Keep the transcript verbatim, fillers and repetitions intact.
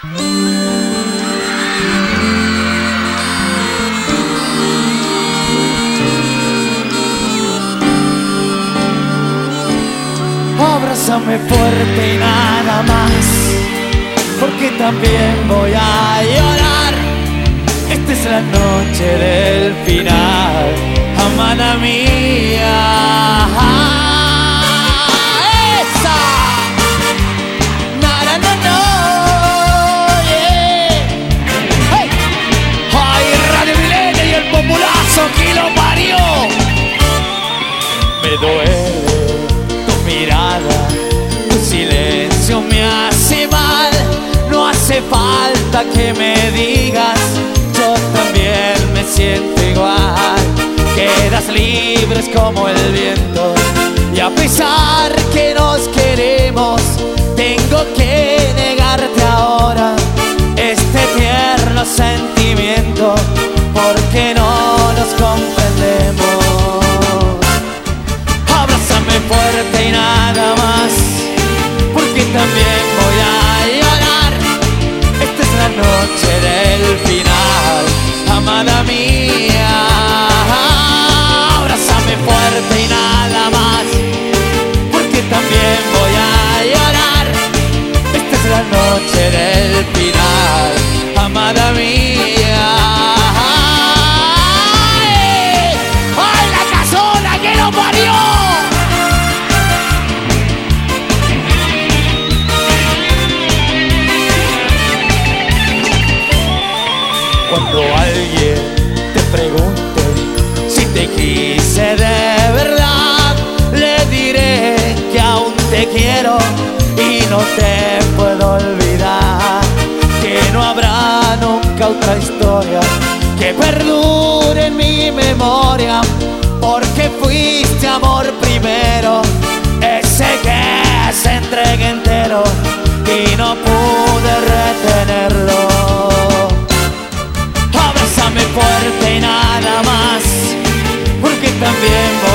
Abrázame fuerte y nada más, porque también voy a llorar. Esta es la noche del final, amada mía. ¡Esa! Na, na, na, no, yeah. ¡Hey! ¡Ay, Radio Milenio y el populazo que lo parió! Me duele tu mirada, tu silencio me hace mal. No hace falta que me digas, yo también me siento igual. Quedas libres como el viento, y a pesar que nos queremos, tengo que negarte ahora este tierno sentimiento, porque no nos comprendemos. Abrázame fuerte y nada más, porque también voy a llorar. Esta es la noche del final, amada mía. Abrázame fuerte y nada más, porque también voy a llorar. Esta es la noche del final, amada mía. ¡Ay, la casona que lo parió! Cuando alguien te pregunte si te quise de verdad, le diré que aún te quiero y no te puedo olvidar, que no habrá nunca otra historia que perdure en mi memoria, porque fuiste amor primero, ese que se entrega entero y no pude retenerlo. Abrázame fuerte y nada más, porque también